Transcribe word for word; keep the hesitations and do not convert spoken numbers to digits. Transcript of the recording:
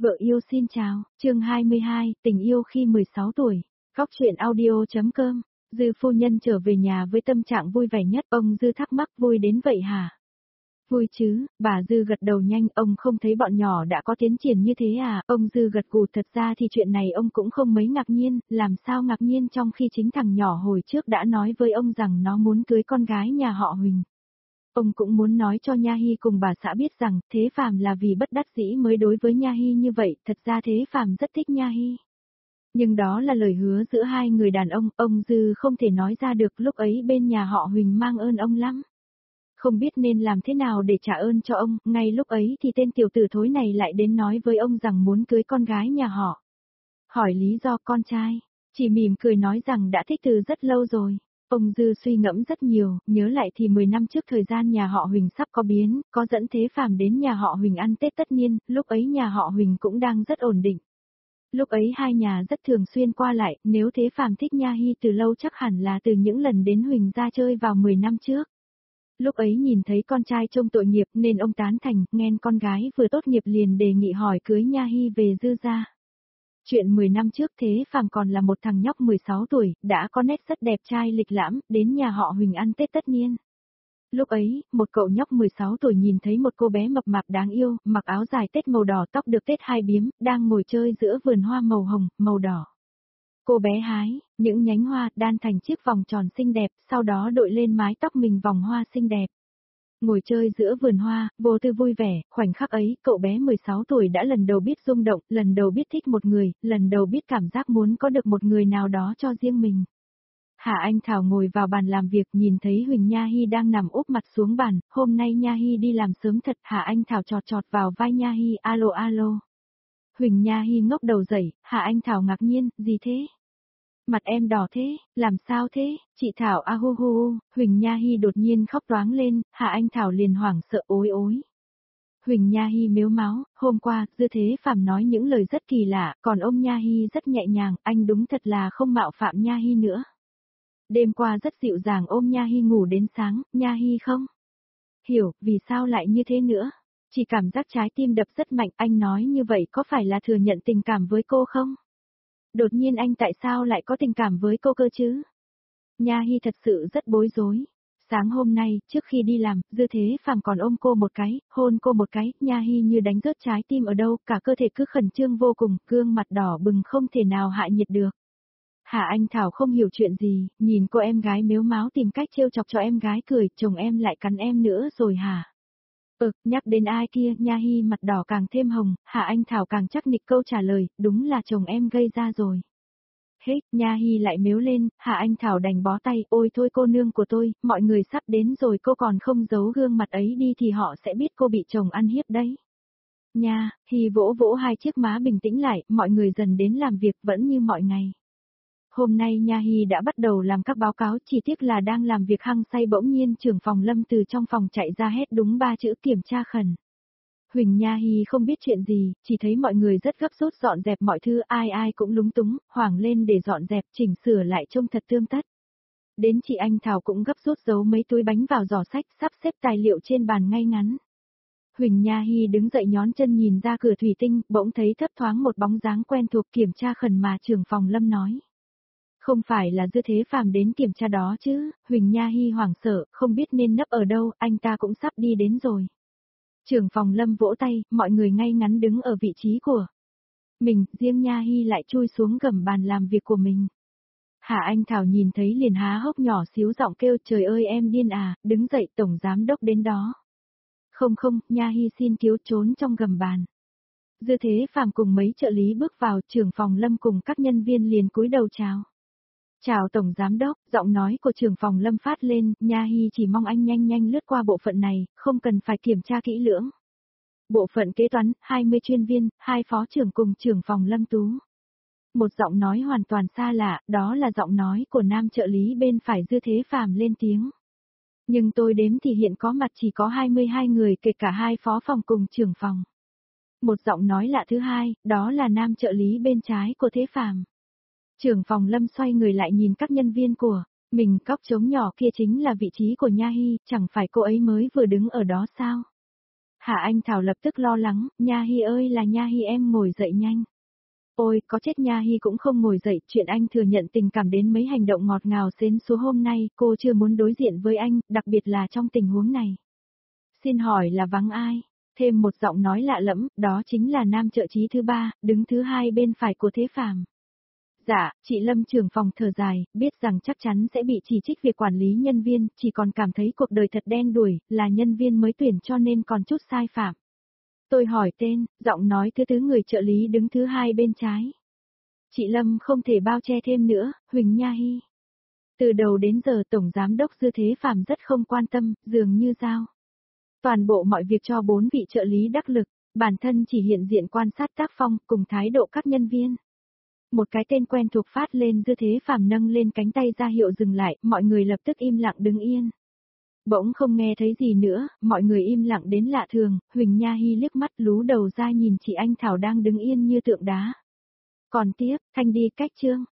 Vợ yêu xin chào, chương hai mươi hai, tình yêu khi mười sáu tuổi. Góc truyện audio.com. Dư phu nhân trở về nhà với tâm trạng vui vẻ nhất. Ông Dư thắc mắc, vui đến vậy hả? Vui chứ, bà Dư gật đầu nhanh. Ông không thấy bọn nhỏ đã có tiến triển như thế à? Ông Dư gật gù. Thật ra thì chuyện này ông cũng không mấy ngạc nhiên. Làm sao ngạc nhiên trong khi chính thằng nhỏ hồi trước đã nói với ông rằng nó muốn cưới con gái nhà họ Huỳnh. Ông cũng muốn nói cho Nha Hy cùng bà xã biết rằng Thế Phàm là vì bất đắc dĩ mới đối với Nha Hy như vậy, thật ra Thế Phàm rất thích Nha Hy. Nhưng đó là lời hứa giữa hai người đàn ông, ông Dư không thể nói ra được. Lúc ấy bên nhà họ Huỳnh mang ơn ông lắm. Không biết nên làm thế nào để trả ơn cho ông, ngay lúc ấy thì tên tiểu tử thối này lại đến nói với ông rằng muốn cưới con gái nhà họ. Hỏi lý do con trai, chỉ mỉm cười nói rằng đã thích từ rất lâu rồi. Ông Dư suy ngẫm rất nhiều, nhớ lại thì mười năm trước thời gian nhà họ Huỳnh sắp có biến, có dẫn Thế Phàm đến nhà họ Huỳnh ăn Tết tất niên, lúc ấy nhà họ Huỳnh cũng đang rất ổn định. Lúc ấy hai nhà rất thường xuyên qua lại, nếu Thế Phàm thích Nha Hy từ lâu chắc hẳn là từ những lần đến Huỳnh ra chơi vào mười năm trước. Lúc ấy nhìn thấy con trai trông tội nghiệp nên ông tán thành, nghe con gái vừa tốt nghiệp liền đề nghị hỏi cưới Nha Hy về Dư gia. Chuyện mười năm trước Thế Phàm còn là một thằng nhóc mười sáu tuổi, đã có nét rất đẹp trai lịch lãm, đến nhà họ Huỳnh ăn Tết tất niên. Lúc ấy, một cậu nhóc mười sáu tuổi nhìn thấy một cô bé mập mạp đáng yêu, mặc áo dài Tết màu đỏ, tóc được Tết hai biếm, đang ngồi chơi giữa vườn hoa màu hồng, màu đỏ. Cô bé hái những nhánh hoa đan thành chiếc vòng tròn xinh đẹp, sau đó đội lên mái tóc mình vòng hoa xinh đẹp. Ngồi chơi giữa vườn hoa, vô tư vui vẻ, khoảnh khắc ấy, cậu bé mười sáu tuổi đã lần đầu biết rung động, lần đầu biết thích một người, lần đầu biết cảm giác muốn có được một người nào đó cho riêng mình. Hạ Anh Thảo ngồi vào bàn làm việc nhìn thấy Huỳnh Nha Hy đang nằm úp mặt xuống bàn, hôm nay Nha Hy đi làm sớm thật. Hạ Anh Thảo chọt chọt vào vai Nha Hy, alo alo. Huỳnh Nha Hy ngốc đầu dậy, Hạ Anh Thảo ngạc nhiên, gì thế? Mặt em đỏ thế, làm sao thế, chị Thảo a hu hu, Huỳnh Nha Hy đột nhiên khóc toáng lên, Hạ Anh Thảo liền hoảng sợ ối ối. Huỳnh Nha Hy mếu máo, hôm qua, Dư Thế Phàm nói những lời rất kỳ lạ, còn ôm Nha Hy rất nhẹ nhàng, anh đúng thật là không mạo phạm Nha Hy nữa. Đêm qua rất dịu dàng ôm Nha Hy ngủ đến sáng, Nha Hy không hiểu, vì sao lại như thế nữa. Chỉ cảm giác trái tim đập rất mạnh, anh nói như vậy có phải là thừa nhận tình cảm với cô không? Đột nhiên anh tại sao lại có tình cảm với cô cơ chứ? Nha Hy thật sự rất bối rối. Sáng hôm nay, trước khi đi làm, Dư Thế Phàm còn ôm cô một cái, hôn cô một cái, Nha Hy như đánh rớt trái tim ở đâu, cả cơ thể cứ khẩn trương vô cùng, gương mặt đỏ bừng không thể nào hạ nhiệt được. Hạ Anh Thảo không hiểu chuyện gì, nhìn cô em gái mếu máo tìm cách trêu chọc cho em gái cười, chồng em lại cắn em nữa rồi hả? Ừ, nhắc đến ai kia, Nha Hy mặt đỏ càng thêm hồng, Hạ Anh Thảo càng chắc nịch câu trả lời, đúng là chồng em gây ra rồi. Hết, Nha Hy lại mếu lên, Hạ Anh Thảo đành bó tay, ôi thôi cô nương của tôi, mọi người sắp đến rồi cô còn không giấu gương mặt ấy đi thì họ sẽ biết cô bị chồng ăn hiếp đấy. Nha, Hy vỗ vỗ hai chiếc má bình tĩnh lại, mọi người dần đến làm việc vẫn như mọi ngày. Hôm nay Nha Hy đã bắt đầu làm các báo cáo, chỉ tiếc là đang làm việc hăng say bỗng nhiên trưởng phòng Lâm từ trong phòng chạy ra hét đúng ba chữ kiểm tra khẩn. Huỳnh Nha Hy không biết chuyện gì, chỉ thấy mọi người rất gấp rút dọn dẹp mọi thứ, ai ai cũng lúng túng, hoảng lên để dọn dẹp, chỉnh sửa lại trông thật tươm tất. Đến chị Anh Thảo cũng gấp rút giấu mấy túi bánh vào giỏ sách, sắp xếp tài liệu trên bàn ngay ngắn. Huỳnh Nha Hy đứng dậy nhón chân nhìn ra cửa thủy tinh, bỗng thấy thấp thoáng một bóng dáng quen thuộc kiểm tra khẩn mà trưởng phòng Lâm nói. Không phải là Dư Thế Phàm đến kiểm tra đó chứ, Huỳnh Nha Hy hoảng sợ, không biết nên nấp ở đâu, anh ta cũng sắp đi đến rồi. Trưởng phòng Lâm vỗ tay, mọi người ngay ngắn đứng ở vị trí của mình, riêng Nha Hy lại chui xuống gầm bàn làm việc của mình. Hạ Anh Thảo nhìn thấy liền há hốc nhỏ xíu giọng kêu trời ơi em điên à, đứng dậy tổng giám đốc đến đó. Không không, Nha Hy xin cứu trốn trong gầm bàn. Dư Thế Phàm cùng mấy trợ lý bước vào, trưởng phòng Lâm cùng các nhân viên liền cúi đầu chào. Chào Tổng Giám Đốc, giọng nói của trưởng phòng Lâm phát lên, Nha Hy chỉ mong anh nhanh nhanh lướt qua bộ phận này, không cần phải kiểm tra kỹ lưỡng. Bộ phận kế toán, hai mươi chuyên viên, hai phó trưởng cùng trưởng phòng Lâm Tú. Một giọng nói hoàn toàn xa lạ, đó là giọng nói của nam trợ lý bên phải Dư Thế Phàm lên tiếng. Nhưng tôi đếm thì hiện có mặt chỉ có hai mươi hai người kể cả hai phó phòng cùng trưởng phòng. Một giọng nói lạ thứ hai, đó là nam trợ lý bên trái của Thế Phàm. Trưởng phòng Lâm xoay người lại nhìn các nhân viên của mình, góc trống nhỏ kia chính là vị trí của Nha Hy, chẳng phải cô ấy mới vừa đứng ở đó sao? Hạ Anh Thảo lập tức lo lắng, Nha Hy ơi là Nha Hy em ngồi dậy nhanh. Ôi, có chết Nha Hy cũng không ngồi dậy, chuyện anh thừa nhận tình cảm đến mấy hành động ngọt ngào xến số hôm nay, cô chưa muốn đối diện với anh, đặc biệt là trong tình huống này. Xin hỏi là vắng ai? Thêm một giọng nói lạ lẫm, đó chính là nam trợ trí thứ ba, đứng thứ hai bên phải của Thế Phàm. Dạ, chị Lâm trưởng phòng thở dài, biết rằng chắc chắn sẽ bị chỉ trích việc quản lý nhân viên, chỉ còn cảm thấy cuộc đời thật đen đủi, là nhân viên mới tuyển cho nên còn chút sai phạm. Tôi hỏi tên, giọng nói thứ thứ người trợ lý đứng thứ hai bên trái. Chị Lâm không thể bao che thêm nữa, Huỳnh Nha Hy. Từ đầu đến giờ Tổng Giám đốc Dư Thế Phàm rất không quan tâm, dường như giao toàn bộ mọi việc cho bốn vị trợ lý đắc lực, bản thân chỉ hiện diện quan sát tác phong cùng thái độ các nhân viên. Một cái tên quen thuộc phát lên, Dư Thế Phàm nâng lên cánh tay ra hiệu dừng lại, mọi người lập tức im lặng đứng yên. Bỗng không nghe thấy gì nữa, mọi người im lặng đến lạ thường, Huỳnh Nha Hy liếc mắt lú đầu ra nhìn chị Anh Thảo đang đứng yên như tượng đá. Còn tiếp, Thanh đi cách chương.